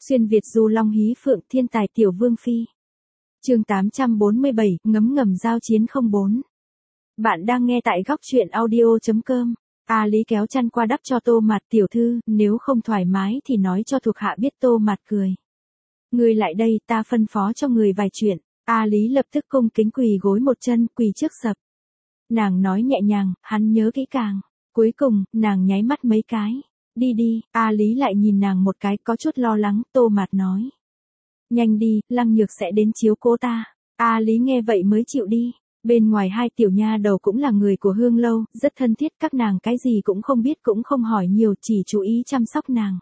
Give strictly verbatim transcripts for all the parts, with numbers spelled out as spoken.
Xuyên Việt du long hí phượng thiên tài tiểu vương phi. Chương tám trăm bốn mươi bảy, ngấm ngầm giao chiến không bốn. Bạn đang nghe tại góc truyện audio chấm com. A Lý kéo chăn qua đắp cho Tô Mạt tiểu thư, nếu không thoải mái thì nói cho thuộc hạ biết. Tô Mạt cười. Người lại đây, ta phân phó cho người vài chuyện. A Lý lập tức cung kính quỳ gối một chân, quỳ trước sập. Nàng nói nhẹ nhàng, hắn nhớ kỹ càng. Cuối cùng, nàng nháy mắt mấy cái. Đi đi, A Lý lại nhìn nàng một cái, có chút lo lắng. Tô Mạt nói. Nhanh đi, Lăng Nhược sẽ đến chiếu cố ta. A Lý nghe vậy mới chịu đi. Bên ngoài hai tiểu nha đầu cũng là người của Hương Lâu, rất thân thiết, các nàng cái gì cũng không biết cũng không hỏi nhiều, chỉ chú ý chăm sóc nàng.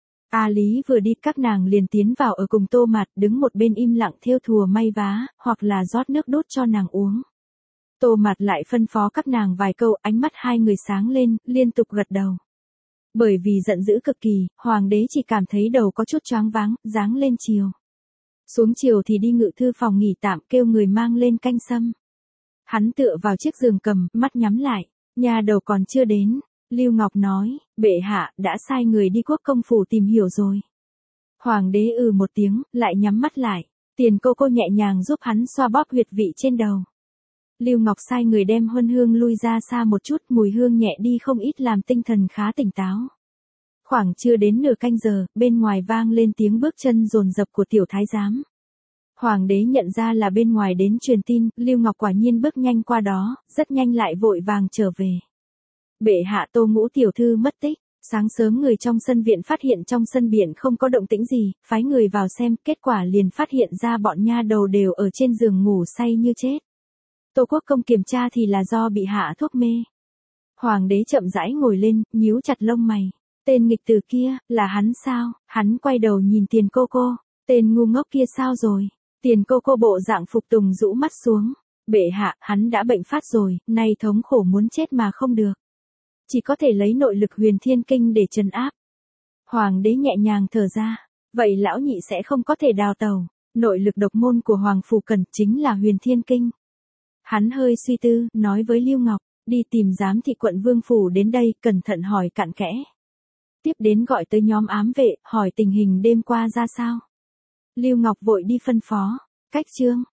A Lý vừa đi các nàng liền tiến vào ở cùng Tô Mạt, đứng một bên im lặng thêu thùa may vá, hoặc là rót nước đốt cho nàng uống. Tô Mạt lại phân phó các nàng vài câu, ánh mắt hai người sáng lên, liên tục gật đầu. Bởi vì giận dữ cực kỳ, hoàng đế chỉ cảm thấy đầu có chút choáng váng, dáng lên chiều. Xuống chiều thì đi ngự thư phòng nghỉ tạm, kêu người mang lên canh sâm. Hắn tựa vào chiếc giường cầm, mắt nhắm lại, nhà đầu còn chưa đến. Lưu Ngọc nói, bệ hạ, đã sai người đi quốc công phủ tìm hiểu rồi. Hoàng đế ừ một tiếng, lại nhắm mắt lại. Tiền cô cô nhẹ nhàng giúp hắn xoa bóp huyệt vị trên đầu. Lưu Ngọc sai người đem huân hương lui ra xa một chút, mùi hương nhẹ đi không ít làm tinh thần khá tỉnh táo. Khoảng chưa đến nửa canh giờ, bên ngoài vang lên tiếng bước chân dồn dập của tiểu thái giám. Hoàng đế nhận ra là bên ngoài đến truyền tin, Lưu Ngọc quả nhiên bước nhanh qua đó, rất nhanh lại vội vàng trở về. Bệ hạ, Tô Ngũ tiểu thư mất tích. Sáng sớm người trong sân viện phát hiện trong sân biển không có động tĩnh gì, phái người vào xem, kết quả liền phát hiện ra bọn nha đầu đều ở trên giường ngủ say như chết. Tô Quốc công kiểm tra thì là do bị hạ thuốc mê. Hoàng đế chậm rãi ngồi lên, nhíu chặt lông mày. Tên nghịch tử kia, là hắn sao? Hắn quay đầu nhìn Tiền cô cô. Tên ngu ngốc kia sao rồi? Tiền cô cô bộ dạng phục tùng rũ mắt xuống. Bệ hạ, hắn đã bệnh phát rồi, nay thống khổ muốn chết mà không được. Chỉ có thể lấy nội lực huyền thiên kinh để trấn áp. Hoàng đế nhẹ nhàng thở ra. Vậy lão nhị sẽ không có thể đào tẩu. Nội lực độc môn của Hoàng phủ cần chính là huyền thiên kinh. Hắn hơi suy tư, nói với Lưu Ngọc, đi tìm giám thị quận Vương phủ đến đây, cẩn thận hỏi cặn kẽ. Tiếp đến gọi tới nhóm ám vệ, hỏi tình hình đêm qua ra sao. Lưu Ngọc vội đi phân phó. Cách chương,